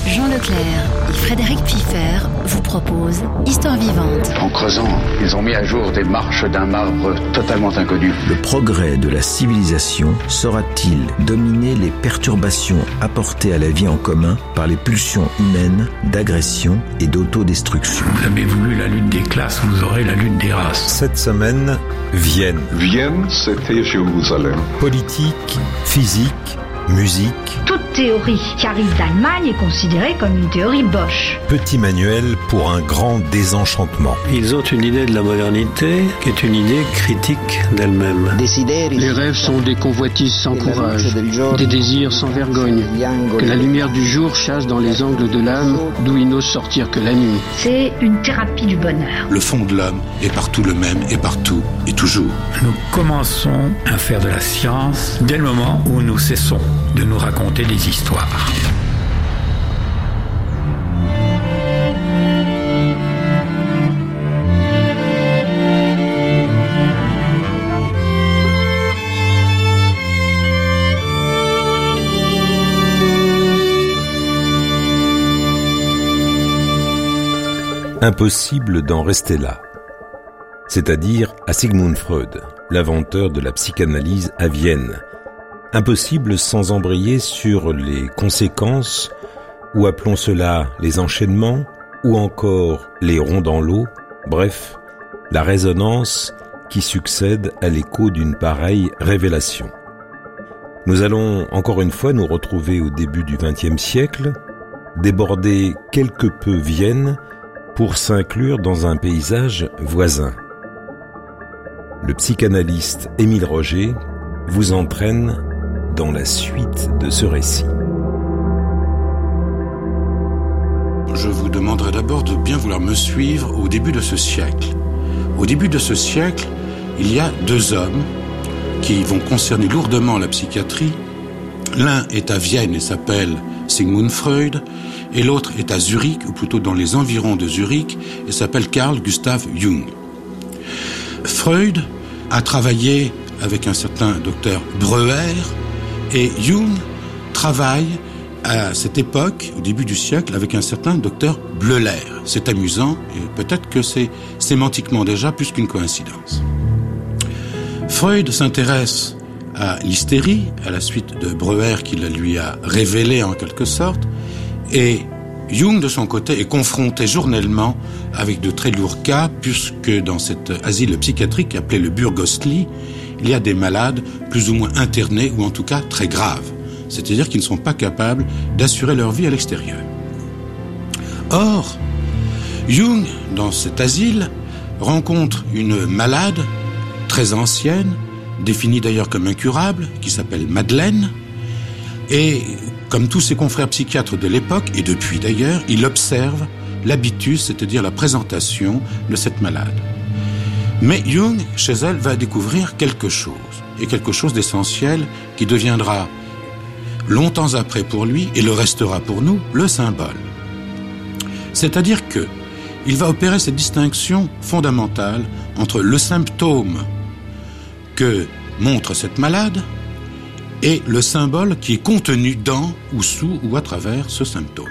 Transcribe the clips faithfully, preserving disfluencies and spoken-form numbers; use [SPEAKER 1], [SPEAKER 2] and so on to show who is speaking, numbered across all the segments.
[SPEAKER 1] Jean Leclerc et Frédéric Piffer vous proposent Histoire vivante.
[SPEAKER 2] En creusant, ils ont mis à jour des marches d'un marbre totalement inconnu.
[SPEAKER 3] Le progrès de la civilisation saura-t-il dominer les perturbations apportées à la vie en commun par les pulsions humaines d'agression et d'autodestruction?
[SPEAKER 4] Vous avez voulu la lutte des classes, vous aurez la lutte des races.
[SPEAKER 5] Cette semaine, Vienne.
[SPEAKER 6] Vienne, c'était Jérusalem.
[SPEAKER 5] Politique, physique, musique.
[SPEAKER 7] Toute théorie qui arrive d'Allemagne est considérée comme une théorie Bosch.
[SPEAKER 5] Petit manuel pour un grand désenchantement.
[SPEAKER 4] Ils ont une idée de la modernité qui est une idée critique d'elle-même.
[SPEAKER 8] Les rêves sont des convoitises sans courage, des désirs sans vergogne, que la lumière du jour chasse dans les angles de l'âme d'où il n'ose sortir que la nuit.
[SPEAKER 7] C'est une thérapie du bonheur.
[SPEAKER 9] Le fond de l'homme est partout le même, et partout, et toujours.
[SPEAKER 4] Nous commençons à faire de la science dès le moment où nous cessons de nous raconter des histoires.
[SPEAKER 5] Impossible d'en rester là. C'est-à-dire à Sigmund Freud, l'inventeur de la psychanalyse à Vienne. Impossible sans embrayer sur les conséquences, ou appelons cela les enchaînements, ou encore les ronds dans l'eau, bref, la résonance qui succède à l'écho d'une pareille révélation. Nous allons encore une fois nous retrouver au début du vingtième siècle, déborder quelque peu Vienne pour s'inclure dans un paysage voisin. Le psychanalyste Émile Roger vous entraîne dans la suite de ce récit.
[SPEAKER 9] Je vous demanderai d'abord de bien vouloir me suivre au début de ce siècle. Au début de ce siècle, il y a deux hommes qui vont concerner lourdement la psychiatrie. L'un est à Vienne et s'appelle Sigmund Freud, et l'autre est à Zurich, ou plutôt dans les environs de Zurich, et s'appelle Carl Gustav Jung. Freud a travaillé avec un certain docteur Breuer, et Jung travaille à cette époque, au début du siècle, avec un certain docteur Bleuler. C'est amusant, et peut-être que c'est sémantiquement déjà plus qu'une coïncidence. Freud s'intéresse à l'hystérie, à la suite de Breuer qui la lui a révélée en quelque sorte, et Jung, de son côté, est confronté journellement avec de très lourds cas, puisque dans cet asile psychiatrique appelé le Burgosli, il y a des malades plus ou moins internés, ou en tout cas très graves, c'est-à-dire qu'ils ne sont pas capables d'assurer leur vie à l'extérieur. Or, Jung, dans cet asile, rencontre une malade très ancienne, définie d'ailleurs comme incurable, qui s'appelle Madeleine, et comme tous ses confrères psychiatres de l'époque, et depuis d'ailleurs, il observe l'habitus, c'est-à-dire la présentation de cette malade. Mais Jung, chez elle, va découvrir quelque chose, et quelque chose d'essentiel qui deviendra, longtemps après pour lui, et le restera pour nous, le symbole. C'est-à-dire que il va opérer cette distinction fondamentale entre le symptôme que montre cette malade et le symbole qui est contenu dans, ou sous, ou à travers ce symptôme.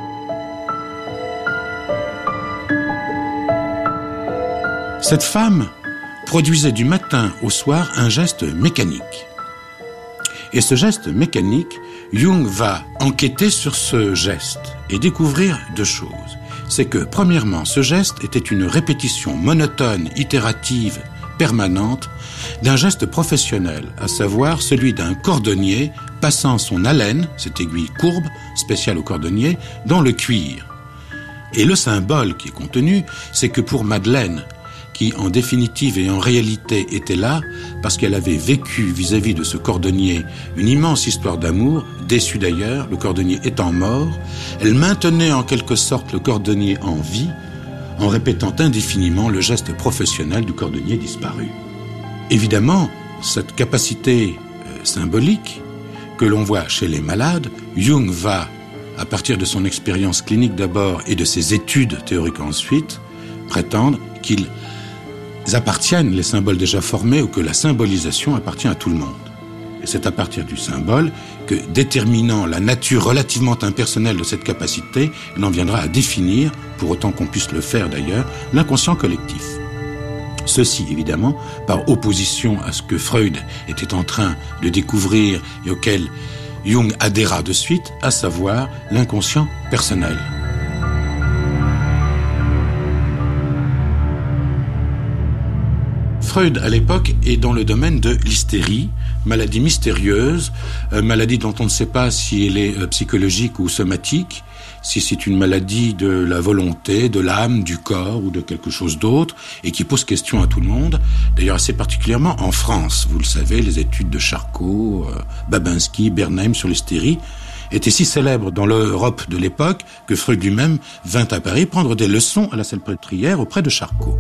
[SPEAKER 9] Cette femme produisait du matin au soir un geste mécanique. Et ce geste mécanique, Jung va enquêter sur ce geste et découvrir deux choses. C'est que, premièrement, ce geste était une répétition monotone, itérative, permanente, d'un geste professionnel, à savoir celui d'un cordonnier passant son haleine, cette aiguille courbe, spéciale au cordonnier, dans le cuir. Et le symbole qui est contenu, c'est que pour Madeleine, qui en définitive et en réalité était là, parce qu'elle avait vécu vis-à-vis de ce cordonnier une immense histoire d'amour, déçue d'ailleurs, le cordonnier étant mort, elle maintenait en quelque sorte le cordonnier en vie, en répétant indéfiniment le geste professionnel du cordonnier disparu. Évidemment, cette capacité euh, symbolique que l'on voit chez les malades, Jung va, à partir de son expérience clinique d'abord et de ses études théoriques ensuite, prétendre qu'ils appartiennent, les symboles déjà formés, ou que la symbolisation appartient à tout le monde. Et c'est à partir du symbole que, déterminant la nature relativement impersonnelle de cette capacité, il en viendra à définir, pour autant qu'on puisse le faire d'ailleurs, l'inconscient collectif. Ceci, évidemment, par opposition à ce que Freud était en train de découvrir et auquel Jung adhéra de suite, à savoir l'inconscient personnel. Freud, à l'époque, est dans le domaine de l'hystérie, maladie mystérieuse, euh, maladie dont on ne sait pas si elle est euh, psychologique ou somatique, si c'est une maladie de la volonté, de l'âme, du corps ou de quelque chose d'autre, et qui pose question à tout le monde, d'ailleurs assez particulièrement en France. Vous le savez, les études de Charcot, euh, Babinski, Bernheim sur l'hystérie étaient si célèbres dans l'Europe de l'époque que Freud lui-même vint à Paris prendre des leçons à la Salpêtrière auprès de Charcot.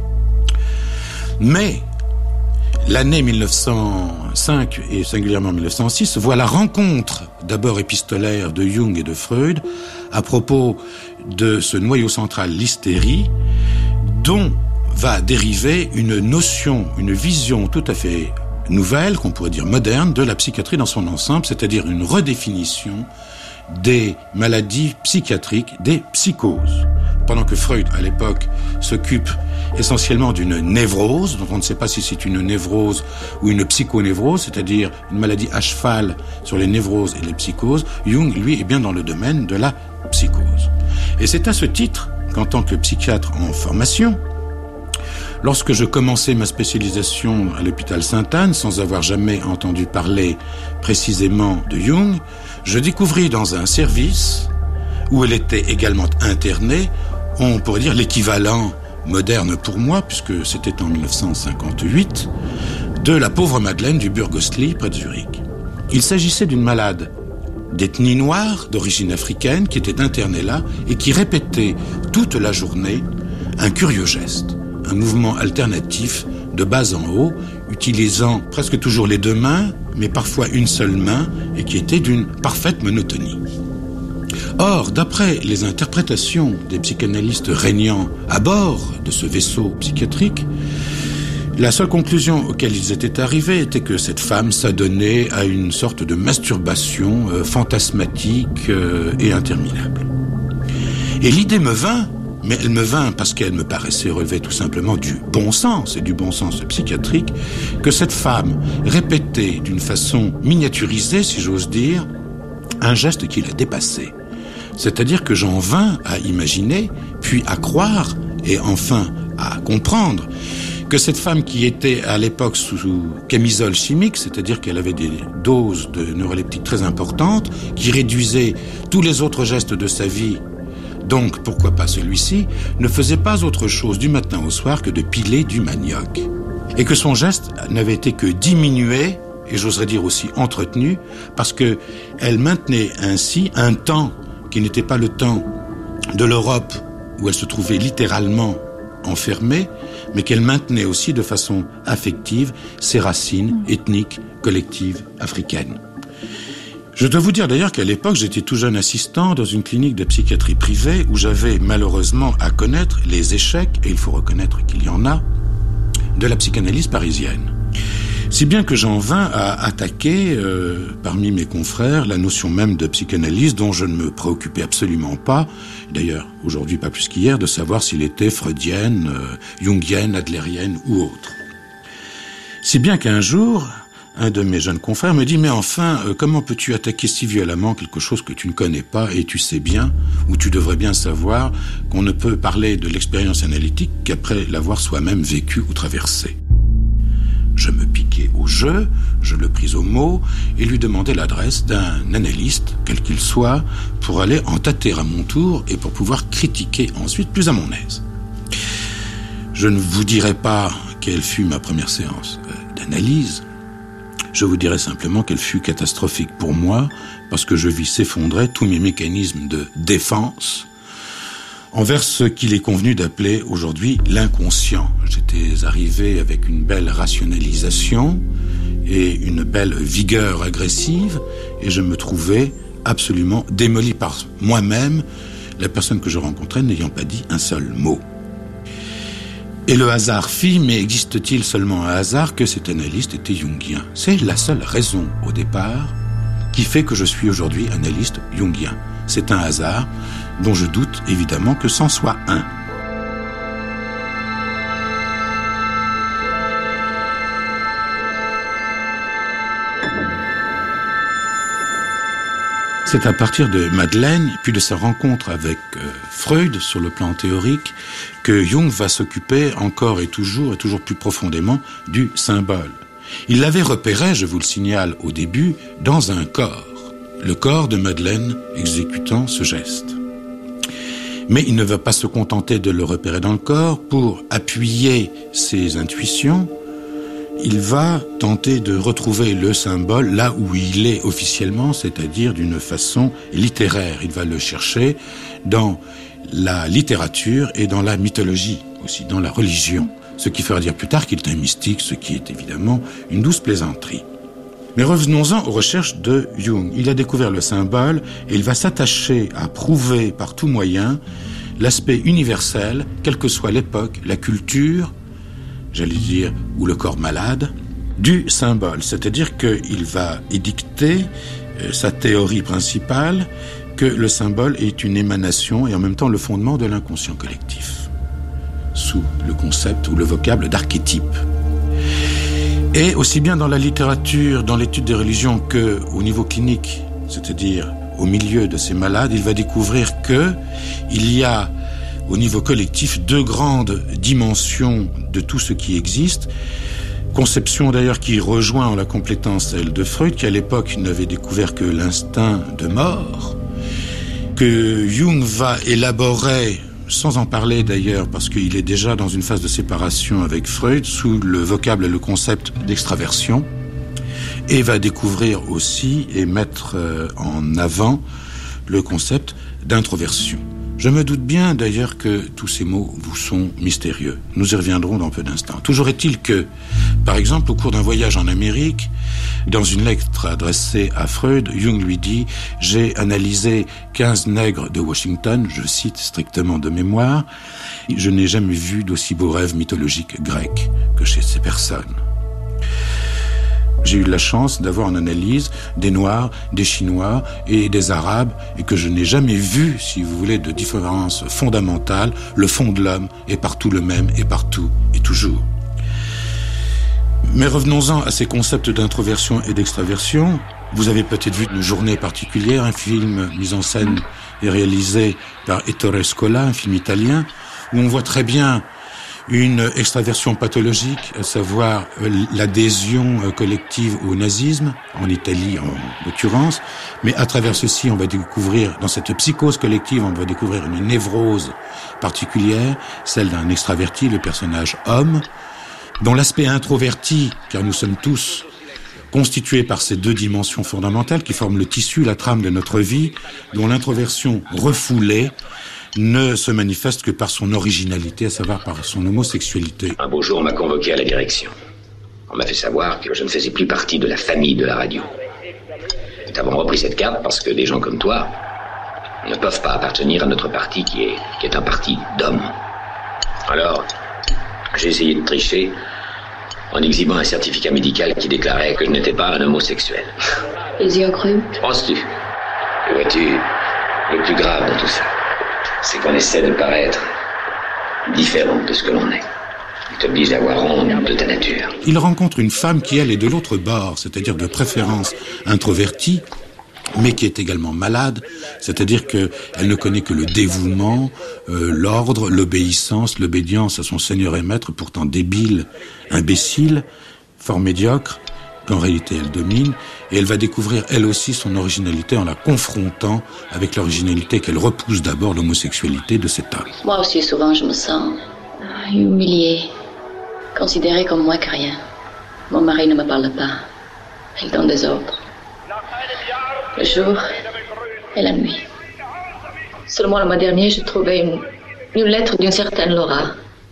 [SPEAKER 9] Mais l'année mille neuf cent cinq et singulièrement mille neuf cent six voit la rencontre d'abord épistolaire de Jung et de Freud à propos de ce noyau central, l'hystérie, dont va dériver une notion, une vision tout à fait nouvelle, qu'on pourrait dire moderne, de la psychiatrie dans son ensemble, c'est-à-dire une redéfinition des maladies psychiatriques, des psychoses. Pendant que Freud, à l'époque, s'occupe essentiellement d'une névrose, dont on ne sait pas si c'est une névrose ou une psychonévrose, c'est-à-dire une maladie à cheval sur les névroses et les psychoses, Jung, lui, est bien dans le domaine de la psychose. Et c'est à ce titre qu'en tant que psychiatre en formation, lorsque je commençais ma spécialisation à l'hôpital Sainte-Anne, sans avoir jamais entendu parler précisément de Jung, je découvris dans un service où elle était également internée, on pourrait dire l'équivalent moderne pour moi, puisque c'était en mille neuf cent cinquante-huit, de la pauvre Madeleine du Burgosli près de Zurich. Il s'agissait d'une malade d'ethnie noire, d'origine africaine, qui était internée là et qui répétait toute la journée un curieux geste, un mouvement alternatif de bas en haut, utilisant presque toujours les deux mains, mais parfois une seule main, et qui était d'une parfaite monotonie. Or, d'après les interprétations des psychanalystes régnants à bord de ce vaisseau psychiatrique, la seule conclusion auquel ils étaient arrivés était que cette femme s'adonnait à une sorte de masturbation euh, fantasmatique euh, et interminable. Et l'idée me vint, mais elle me vint parce qu'elle me paraissait relever tout simplement du bon sens, et du bon sens psychiatrique, que cette femme répétait d'une façon miniaturisée, si j'ose dire, un geste qui la dépassait. C'est-à-dire que j'en vins à imaginer, puis à croire, et enfin à comprendre, que cette femme qui était à l'époque sous camisole chimique, c'est-à-dire qu'elle avait des doses de neuroleptiques très importantes, qui réduisaient tous les autres gestes de sa vie, donc pourquoi pas celui-ci, ne faisait pas autre chose du matin au soir que de piler du manioc. Et que son geste n'avait été que diminué, et j'oserais dire aussi entretenu, parce que elle maintenait ainsi un temps qui n'était pas le temps de l'Europe où elle se trouvait littéralement enfermée, mais qu'elle maintenait aussi de façon affective ses racines ethniques, collectives, africaines. Je dois vous dire d'ailleurs qu'à l'époque, j'étais tout jeune assistant dans une clinique de psychiatrie privée où j'avais malheureusement à connaître les échecs, et il faut reconnaître qu'il y en a, de la psychanalyse parisienne. Si bien que j'en vins à attaquer, euh, parmi mes confrères, la notion même de psychanalyse dont je ne me préoccupais absolument pas, d'ailleurs aujourd'hui pas plus qu'hier, de savoir s'il était freudienne, euh, jungienne, adlérienne ou autre. Si bien qu'un jour, un de mes jeunes confrères me dit « Mais enfin, euh, comment peux-tu attaquer si violemment quelque chose que tu ne connais pas et tu sais bien, ou tu devrais bien savoir, qu'on ne peut parler de l'expérience analytique qu'après l'avoir soi-même vécue ou traversée ?» Je me piquai au jeu, je le pris au mot et lui demandai l'adresse d'un analyste, quel qu'il soit, pour aller en tâter à mon tour et pour pouvoir critiquer ensuite plus à mon aise. Je ne vous dirai pas quelle fut ma première séance d'analyse. Je vous dirai simplement qu'elle fut catastrophique pour moi parce que je vis s'effondrer tous mes mécanismes de défense envers ce qu'il est convenu d'appeler aujourd'hui l'inconscient. J'étais arrivé avec une belle rationalisation et une belle vigueur agressive et je me trouvais absolument démoli par moi-même, la personne que je rencontrais n'ayant pas dit un seul mot. Et le hasard fit, mais existe-t-il seulement un hasard que cet analyste était jungien? C'est la seule raison, au départ, qui fait que je suis aujourd'hui analyste jungien. C'est un hasard dont je doute évidemment que c'en soit un. C'est à partir de Madeleine, puis de sa rencontre avec euh, Freud sur le plan théorique, que Jung va s'occuper encore et toujours, et toujours plus profondément, du symbole. Il l'avait repéré, je vous le signale au début, dans un corps. Le corps de Madeleine exécutant ce geste. Mais il ne va pas se contenter de le repérer dans le corps. Pour appuyer ses intuitions, il va tenter de retrouver le symbole là où il est officiellement, c'est-à-dire d'une façon littéraire. Il va le chercher dans la littérature et dans la mythologie, aussi dans la religion. Ce qui fera dire plus tard qu'il est un mystique, ce qui est évidemment une douce plaisanterie. Mais revenons-en aux recherches de Jung. Il a découvert le symbole et il va s'attacher à prouver par tout moyen l'aspect universel, quelle que soit l'époque, la culture, j'allais dire, ou le corps malade, du symbole. C'est-à-dire qu'il va édicter euh, sa théorie principale, que le symbole est une émanation et en même temps le fondement de l'inconscient collectif, sous le concept ou le vocable d'archétype. Et aussi bien dans la littérature, dans l'étude des religions, que au niveau clinique, c'est-à-dire au milieu de ces malades, il va découvrir que il y a au niveau collectif deux grandes dimensions de tout ce qui existe. Conception d'ailleurs qui rejoint en la complétant celle de Freud, qui à l'époque n'avait découvert que l'instinct de mort, que Jung va élaborer, sans en parler d'ailleurs, parce qu'il est déjà dans une phase de séparation avec Freud, sous le vocable et le concept d'extraversion, et va découvrir aussi et mettre en avant le concept d'introversion. Je me doute bien d'ailleurs que tous ces mots vous sont mystérieux. Nous y reviendrons dans peu d'instants. Toujours est-il que, par exemple, au cours d'un voyage en Amérique, dans une lettre adressée à Freud, Jung lui dit « J'ai analysé quinze nègres de Washington, je cite strictement de mémoire, je n'ai jamais vu d'aussi beaux rêves mythologiques grecs que chez ces personnes. » J'ai eu la chance d'avoir en analyse des Noirs, des Chinois et des Arabes, et que je n'ai jamais vu, si vous voulez, de différence fondamentale. Le fond de l'homme est partout le même, et partout et toujours. Mais revenons-en à ces concepts d'introversion et d'extraversion. Vous avez peut-être vu Une journée particulière, un film mis en scène et réalisé par Ettore Scola, un film italien, où on voit très bien une extraversion pathologique, à savoir l'adhésion collective au nazisme, en Italie en l'occurrence, mais à travers ceci, on va découvrir, dans cette psychose collective, on va découvrir une névrose particulière, celle d'un extraverti, le personnage homme, dont l'aspect introverti, car nous sommes tous constitués par ces deux dimensions fondamentales qui forment le tissu, la trame de notre vie, dont l'introversion refoulée ne se manifeste que par son originalité, à savoir par son homosexualité.
[SPEAKER 10] Un beau jour, on m'a convoqué à la direction. On m'a fait savoir que je ne faisais plus partie de la famille de la radio. Nous avons repris cette carte parce que des gens comme toi ne peuvent pas appartenir à notre parti qui est, qui est un parti d'hommes. Alors, j'ai essayé de tricher en exhibant un certificat médical qui déclarait que je n'étais pas un homosexuel.
[SPEAKER 11] Ils y ont cru.
[SPEAKER 10] Penses-tu? Et vois-tu, le plus grave de tout ça, c'est qu'on essaie de paraître différent de ce que l'on est. Il t'oblige à avoir honte de ta nature.
[SPEAKER 9] Il rencontre une femme qui, elle, est de l'autre bord, c'est-à-dire de préférence introvertie, mais qui est également malade, c'est-à-dire qu'elle ne connaît que le dévouement, euh, l'ordre, l'obéissance, l'obédience à son seigneur et maître, pourtant débile, imbécile, fort médiocre, qu'en réalité elle domine, et elle va découvrir elle aussi son originalité en la confrontant avec l'originalité qu'elle repousse d'abord, l'homosexualité de cet homme.
[SPEAKER 11] Moi aussi souvent je me sens humiliée, considérée comme moins que rien. Mon mari ne me parle pas, il donne des ordres. Le jour et la nuit. Seulement le mois dernier, j'ai trouvé une, une lettre d'une certaine Laura,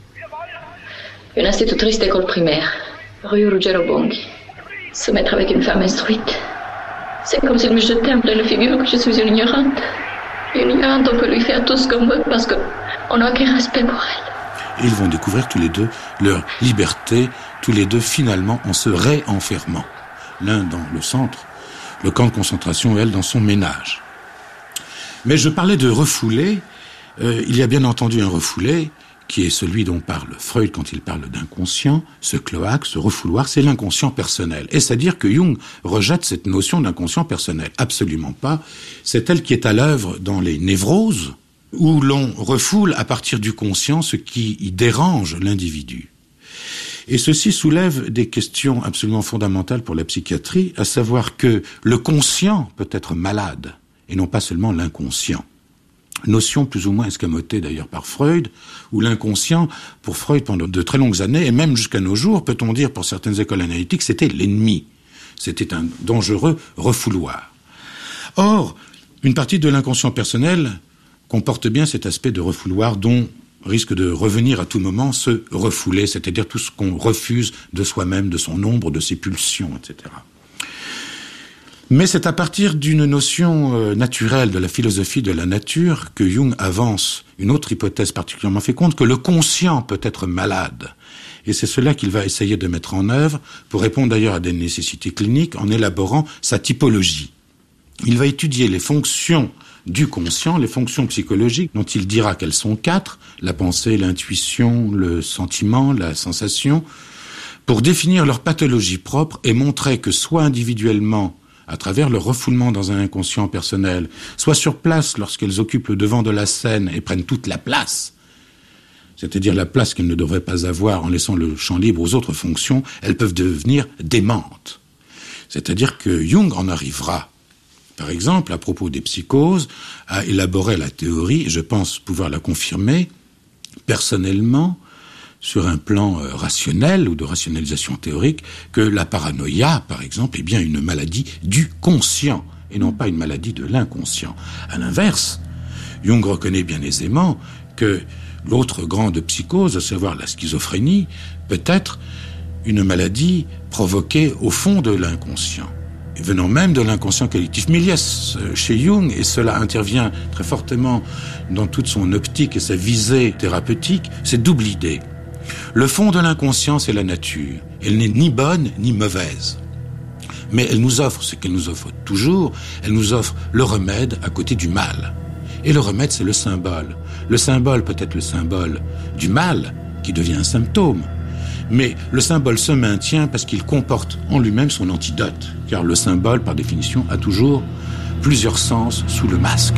[SPEAKER 11] une institutrice d'école primaire, rue Ruggero Bonghi. Se mettre avec une femme instruite, c'est comme s'il me jetait en pleine figure que je suis une ignorante. Une ignorante, on peut lui faire tout ce qu'on veut parce qu'on n'a aucun respect pour elle.
[SPEAKER 9] Et ils vont découvrir tous les deux leur liberté, tous les deux finalement en se réenfermant. L'un dans le centre, le camp de concentration, elle dans son ménage. Mais je parlais de refoulé, euh, il y a bien entendu un refoulé, qui est celui dont parle Freud quand il parle d'inconscient, ce cloaque, ce refouloir, c'est l'inconscient personnel. Et c'est-à-dire que Jung rejette cette notion d'inconscient personnel. Absolument pas. C'est elle qui est à l'œuvre dans les névroses, où l'on refoule à partir du conscient ce qui y dérange l'individu. Et ceci soulève des questions absolument fondamentales pour la psychiatrie, à savoir que le conscient peut être malade, et non pas seulement l'inconscient. Notion plus ou moins escamotée d'ailleurs par Freud, où l'inconscient, pour Freud pendant de très longues années, et même jusqu'à nos jours, peut-on dire pour certaines écoles analytiques, c'était l'ennemi. C'était un dangereux refouloir. Or, une partie de l'inconscient personnel comporte bien cet aspect de refouloir dont risque de revenir à tout moment se refouler, c'est-à-dire tout ce qu'on refuse de soi-même, de son ombre, de ses pulsions, et cetera. Mais c'est à partir d'une notion euh, naturelle de la philosophie de la nature que Jung avance une autre hypothèse particulièrement féconde, que le conscient peut être malade. Et c'est cela qu'il va essayer de mettre en œuvre, pour répondre d'ailleurs à des nécessités cliniques, en élaborant sa typologie. Il va étudier les fonctions du conscient, les fonctions psychologiques, dont il dira qu'elles sont quatre, la pensée, l'intuition, le sentiment, la sensation, pour définir leur pathologie propre et montrer que soit individuellement, à travers leur refoulement dans un inconscient personnel, soit sur place lorsqu'elles occupent le devant de la scène et prennent toute la place, c'est-à-dire la place qu'elles ne devraient pas avoir en laissant le champ libre aux autres fonctions, elles peuvent devenir démentes. C'est-à-dire que Jung en arrivera, par exemple, à propos des psychoses, à élaborer la théorie, et je pense pouvoir la confirmer, personnellement, sur un plan euh, rationnel ou de rationalisation théorique, que la paranoïa, par exemple, est bien une maladie du conscient, et non pas une maladie de l'inconscient. À l'inverse, Jung reconnaît bien aisément que l'autre grande psychose, à savoir la schizophrénie, peut être une maladie provoquée au fond de l'inconscient, et venant même de l'inconscient collectif. Mais il y a chez Jung, et cela intervient très fortement dans toute son optique et sa visée thérapeutique, cette double idée. Le fond de l'inconscient, c'est la nature. Elle n'est ni bonne ni mauvaise. Mais elle nous offre ce qu'elle nous offre toujours, elle nous offre le remède à côté du mal. Et le remède, c'est le symbole. Le symbole peut être le symbole du mal, qui devient un symptôme. Mais le symbole se maintient parce qu'il comporte en lui-même son antidote. Car le symbole, par définition, a toujours plusieurs sens sous le masque.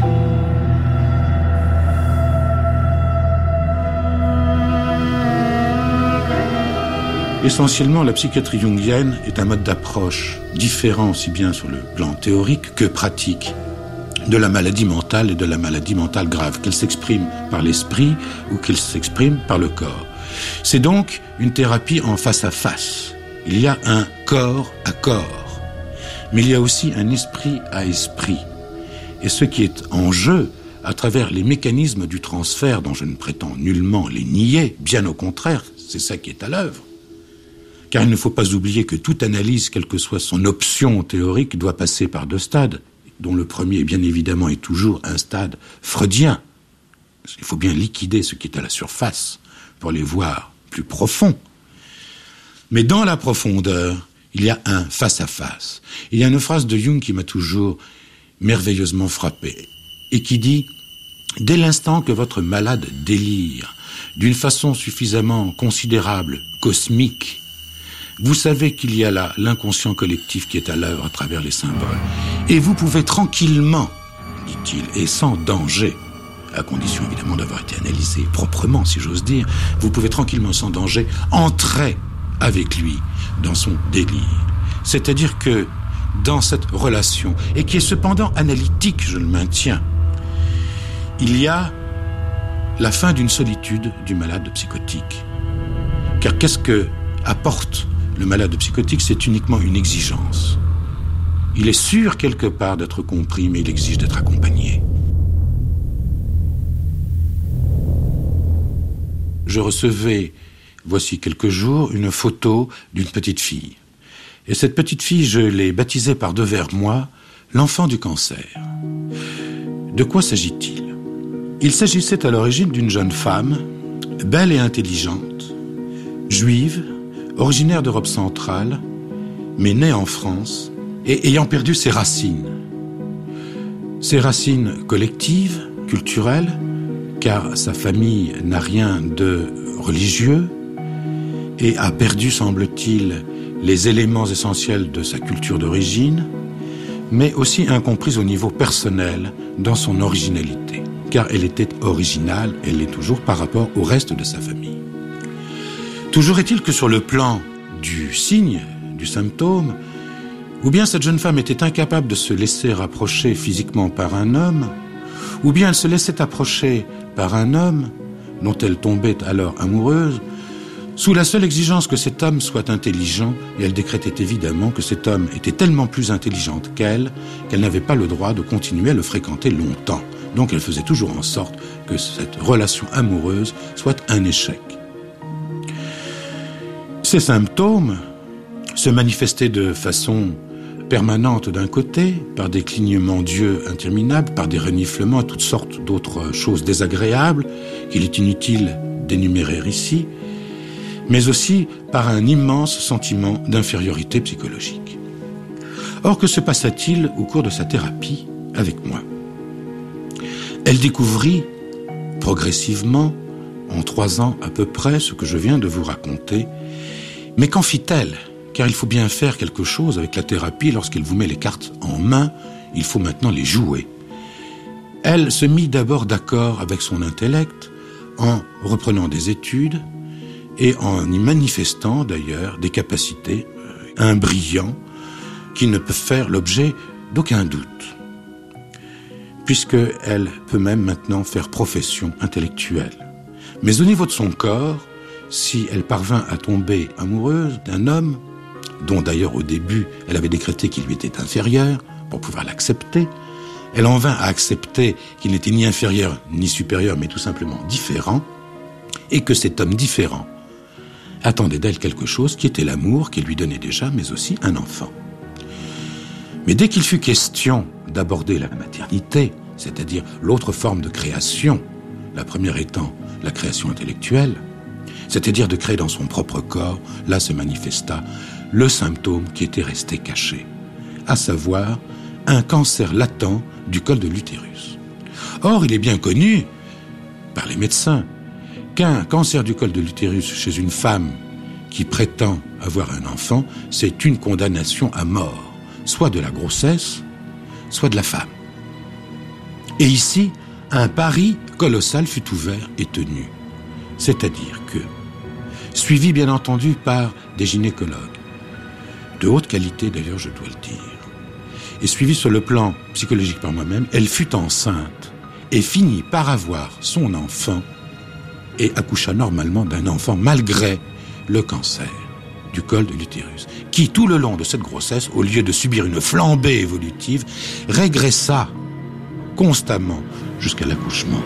[SPEAKER 9] Essentiellement, la psychiatrie jungienne est un mode d'approche différent aussi bien sur le plan théorique que pratique de la maladie mentale et de la maladie mentale grave, qu'elle s'exprime par l'esprit ou qu'elle s'exprime par le corps. C'est donc une thérapie en face à face. Il y a un corps à corps, mais il y a aussi un esprit à esprit. Et ce qui est en jeu, à travers les mécanismes du transfert dont je ne prétends nullement les nier, bien au contraire, c'est ça qui est à l'œuvre. Car il ne faut pas oublier que toute analyse, quelle que soit son option théorique, doit passer par deux stades, dont le premier, bien évidemment, est toujours un stade freudien. Il faut bien liquider ce qui est à la surface pour les voir plus profonds. Mais dans la profondeur, il y a un face-à-face. Il y a une phrase de Jung qui m'a toujours merveilleusement frappé, et qui dit « Dès l'instant que votre malade délire, d'une façon suffisamment considérable, cosmique, vous savez qu'il y a là l'inconscient collectif qui est à l'œuvre à travers les symboles. Et vous pouvez tranquillement, dit-il, et sans danger, à condition évidemment d'avoir été analysé proprement, si j'ose dire, vous pouvez tranquillement, sans danger, entrer avec lui dans son délire. C'est-à-dire que dans cette relation, et qui est cependant analytique, je le maintiens, il y a la fin d'une solitude du malade psychotique. Car qu'est-ce que apporte le malade psychotique? C'est uniquement une exigence. Il est sûr quelque part d'être compris, mais il exige d'être accompagné. Je recevais, voici quelques jours, une photo d'une petite fille. Et cette petite fille, je l'ai baptisée par devers moi, l'enfant du cancer. De quoi s'agit-il? Il s'agissait à l'origine d'une jeune femme belle et intelligente, juive, originaire d'Europe centrale, mais née en France et ayant perdu ses racines. Ses racines collectives, culturelles, car sa famille n'a rien de religieux et a perdu, semble-t-il, les éléments essentiels de sa culture d'origine, mais aussi incomprise au niveau personnel dans son originalité, car elle était originale, elle l'est toujours par rapport au reste de sa famille. Toujours est-il que sur le plan du signe, du symptôme, ou bien cette jeune femme était incapable de se laisser approcher physiquement par un homme, ou bien elle se laissait approcher par un homme dont elle tombait alors amoureuse, sous la seule exigence que cet homme soit intelligent, et elle décrétait évidemment que cet homme était tellement plus intelligente qu'elle, qu'elle n'avait pas le droit de continuer à le fréquenter longtemps. Donc elle faisait toujours en sorte que cette relation amoureuse soit un échec. Ces symptômes se manifestaient de façon permanente d'un côté, par des clignements d'yeux interminables, par des reniflements et toutes sortes d'autres choses désagréables qu'il est inutile d'énumérer ici, mais aussi par un immense sentiment d'infériorité psychologique. Or, que se passa-t-il au cours de sa thérapie avec moi ? Elle découvrit progressivement, en trois ans à peu près, ce que je viens de vous raconter. Mais qu'en fit-elle ? Car il faut bien faire quelque chose avec la thérapie lorsqu'elle vous met les cartes en main, il faut maintenant les jouer. Elle se mit d'abord d'accord avec son intellect en reprenant des études et en y manifestant d'ailleurs des capacités, un brillant, qui ne peuvent faire l'objet d'aucun doute, puisqu'elle peut même maintenant faire profession intellectuelle. Mais au niveau de son corps, si elle parvint à tomber amoureuse d'un homme, dont d'ailleurs au début elle avait décrété qu'il lui était inférieur, pour pouvoir l'accepter, elle en vint à accepter qu'il n'était ni inférieur ni supérieur, mais tout simplement différent, et que cet homme différent attendait d'elle quelque chose qui était l'amour qu'elle lui donnait déjà, mais aussi un enfant. Mais dès qu'il fut question d'aborder la maternité, c'est-à-dire l'autre forme de création, la première étant la création intellectuelle, c'est-à-dire de créer dans son propre corps, là se manifesta le symptôme qui était resté caché, à savoir un cancer latent du col de l'utérus. Or, il est bien connu par les médecins qu'un cancer du col de l'utérus chez une femme qui prétend avoir un enfant, c'est une condamnation à mort, soit de la grossesse, soit de la femme. Et ici, un pari colossal fut ouvert et tenu, c'est-à-dire que, suivi bien entendu par des gynécologues, de haute qualité d'ailleurs je dois le dire, et suivi sur le plan psychologique par moi-même, elle fut enceinte et finit par avoir son enfant et accoucha normalement d'un enfant malgré le cancer du col de l'utérus, qui tout le long de cette grossesse, au lieu de subir une flambée évolutive, régressa constamment jusqu'à l'accouchement.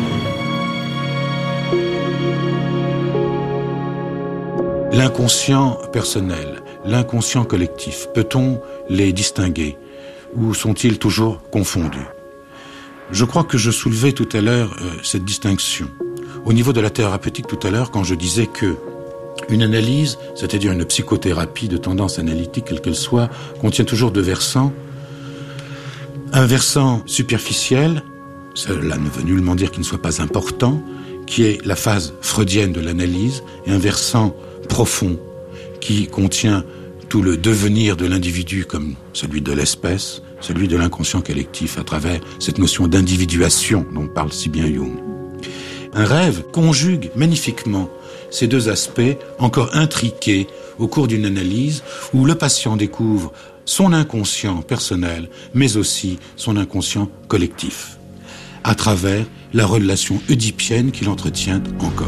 [SPEAKER 9] L'inconscient personnel, l'inconscient collectif, peut-on les distinguer ou sont-ils toujours confondus ? Je crois que je soulevais tout à l'heure euh, cette distinction. Au niveau de la thérapeutique tout à l'heure, quand je disais que une analyse, c'est-à-dire une psychothérapie de tendance analytique, quelle qu'elle soit, contient toujours deux versants. Un versant superficiel, cela ne veut nullement dire qu'il ne soit pas important, qui est la phase freudienne de l'analyse, et un versant profond, qui contient tout le devenir de l'individu comme celui de l'espèce, celui de l'inconscient collectif, à travers cette notion d'individuation dont parle si bien Jung. Un rêve conjugue magnifiquement ces deux aspects encore intriqués au cours d'une analyse où le patient découvre son inconscient personnel, mais aussi son inconscient collectif, à travers la relation oedipienne qu'il entretient encore.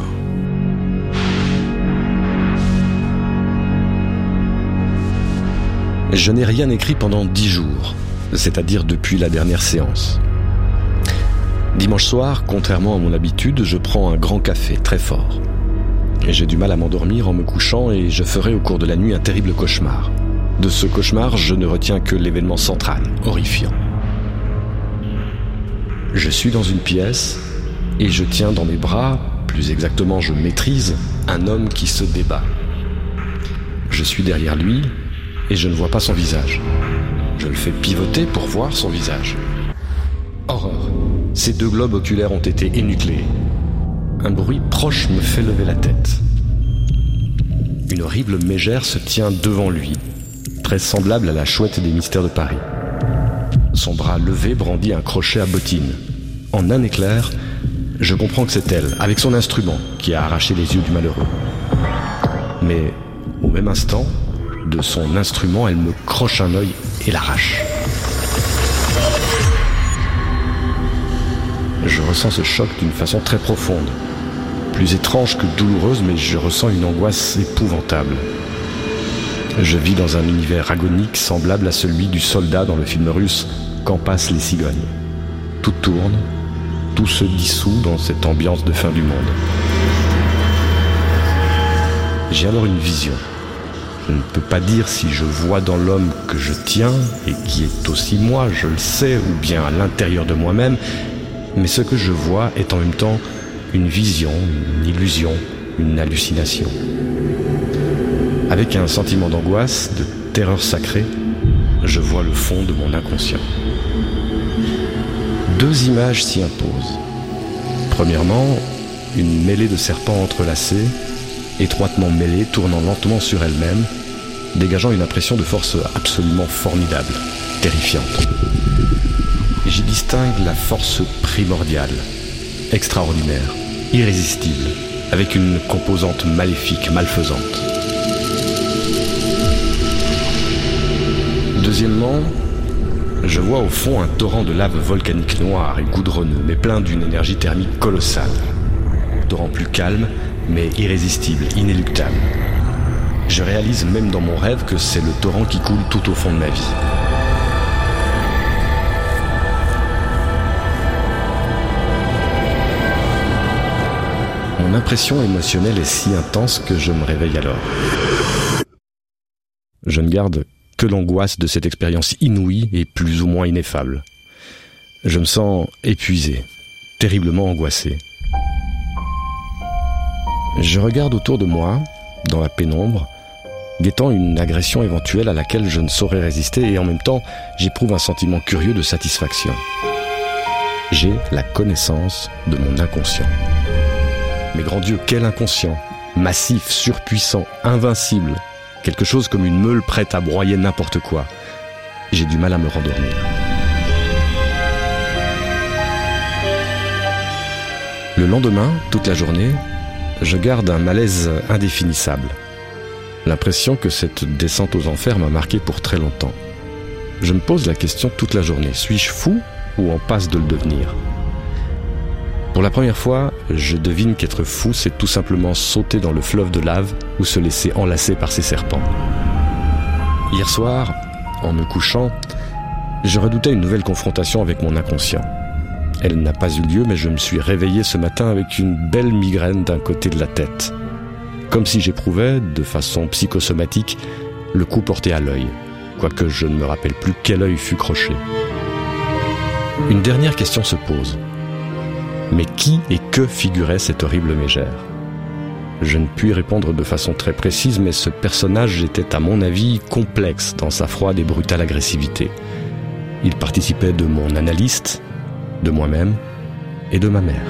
[SPEAKER 12] Je n'ai rien écrit pendant dix jours, c'est-à-dire depuis la dernière séance. Dimanche soir, contrairement à mon habitude, je prends un grand café très fort. Et j'ai du mal à m'endormir en me couchant et je ferai au cours de la nuit un terrible cauchemar. De ce cauchemar, je ne retiens que l'événement central, horrifiant. Je suis dans une pièce et je tiens dans mes bras plus exactement je maîtrise, un homme qui se débat. Je suis derrière lui et je ne vois pas son visage. Je le fais pivoter pour voir son visage. Horreur! Ces deux globes oculaires ont été énucléés. Un bruit proche me fait lever la tête. Une horrible mégère se tient devant lui, très semblable à la chouette des mystères de Paris. Son bras levé brandit un crochet à bottine. En un éclair, je comprends que c'est elle, avec son instrument, qui a arraché les yeux du malheureux. Mais, au même instant, de son instrument, elle me croche un œil et l'arrache. Je ressens ce choc d'une façon très profonde, plus étrange que douloureuse, mais je ressens une angoisse épouvantable. Je vis dans un univers agonique semblable à celui du soldat dans le film russe « Quand passent les cigognes ». Tout tourne, tout se dissout dans cette ambiance de fin du monde. J'ai alors une vision. Je ne peux pas dire si je vois dans l'homme que je tiens, et qui est aussi moi, je le sais, ou bien à l'intérieur de moi-même, mais ce que je vois est en même temps une vision, une illusion, une hallucination. Avec un sentiment d'angoisse, de terreur sacrée, je vois le fond de mon inconscient. Deux images s'y imposent. Premièrement, une mêlée de serpents entrelacés, étroitement mêlés, tournant lentement sur elle-même, dégageant une impression de force absolument formidable, terrifiante. Et j'y distingue la force primordiale, extraordinaire, irrésistible, avec une composante maléfique, malfaisante. Deuxièmement, je vois au fond un torrent de lave volcanique noir et goudronneux, mais plein d'une énergie thermique colossale. Torrent plus calme, mais irrésistible, inéluctable. Je réalise même dans mon rêve que c'est le torrent qui coule tout au fond de ma vie. Mon impression émotionnelle est si intense que je me réveille alors. Je ne garde que l'angoisse de cette expérience inouïe et plus ou moins ineffable. Je me sens épuisé, terriblement angoissé. Je regarde autour de moi, dans la pénombre, guettant une agression éventuelle à laquelle je ne saurais résister, et en même temps, j'éprouve un sentiment curieux de satisfaction. J'ai la connaissance de mon inconscient. Mais grand Dieu, quel inconscient! Massif, surpuissant, invincible. Quelque chose comme une meule prête à broyer n'importe quoi. J'ai du mal à me rendormir. Le lendemain, toute la journée, je garde un malaise indéfinissable. L'impression que cette descente aux enfers m'a marqué pour très longtemps. Je me pose la question toute la journée. Suis-je fou ou en passe de le devenir ? Pour la première fois, je devine qu'être fou, c'est tout simplement sauter dans le fleuve de lave ou se laisser enlacer par ces serpents. Hier soir, en me couchant, je redoutais une nouvelle confrontation avec mon inconscient. Elle n'a pas eu lieu, mais je me suis réveillé ce matin avec une belle migraine d'un côté de la tête. Comme si j'éprouvais, de façon psychosomatique, le coup porté à l'œil, quoique je ne me rappelle plus quel œil fut croché. Une dernière question se pose. Mais qui et que figurait cette horrible mégère ? Je ne puis répondre de façon très précise, mais ce personnage était à mon avis complexe dans sa froide et brutale agressivité. Il participait de mon analyste, de moi-même et de ma mère.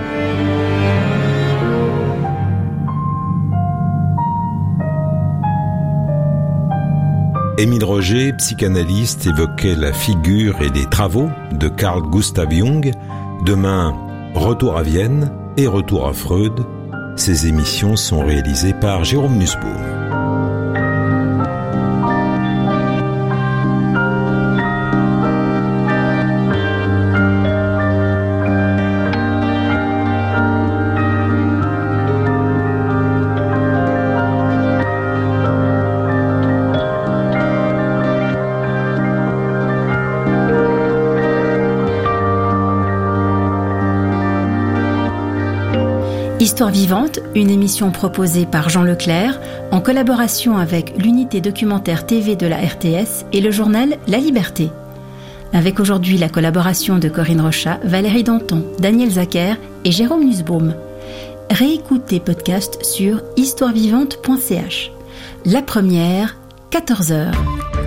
[SPEAKER 5] Émile Roger, psychanalyste, évoquait la figure et les travaux de Carl Gustav Jung. Demain, retour à Vienne et retour à Freud. Ces émissions sont réalisées par Jérôme Nussbaum.
[SPEAKER 1] Histoire vivante, une émission proposée par Jean Leclerc en collaboration avec l'unité documentaire T V de la R T S et le journal La Liberté. Avec aujourd'hui la collaboration de Corinne Rochat, Valérie Danton, Daniel Zacher et Jérôme Nussbaum. réécoute tes podcasts sur histoire vivante point c h. La première, quatorze heures.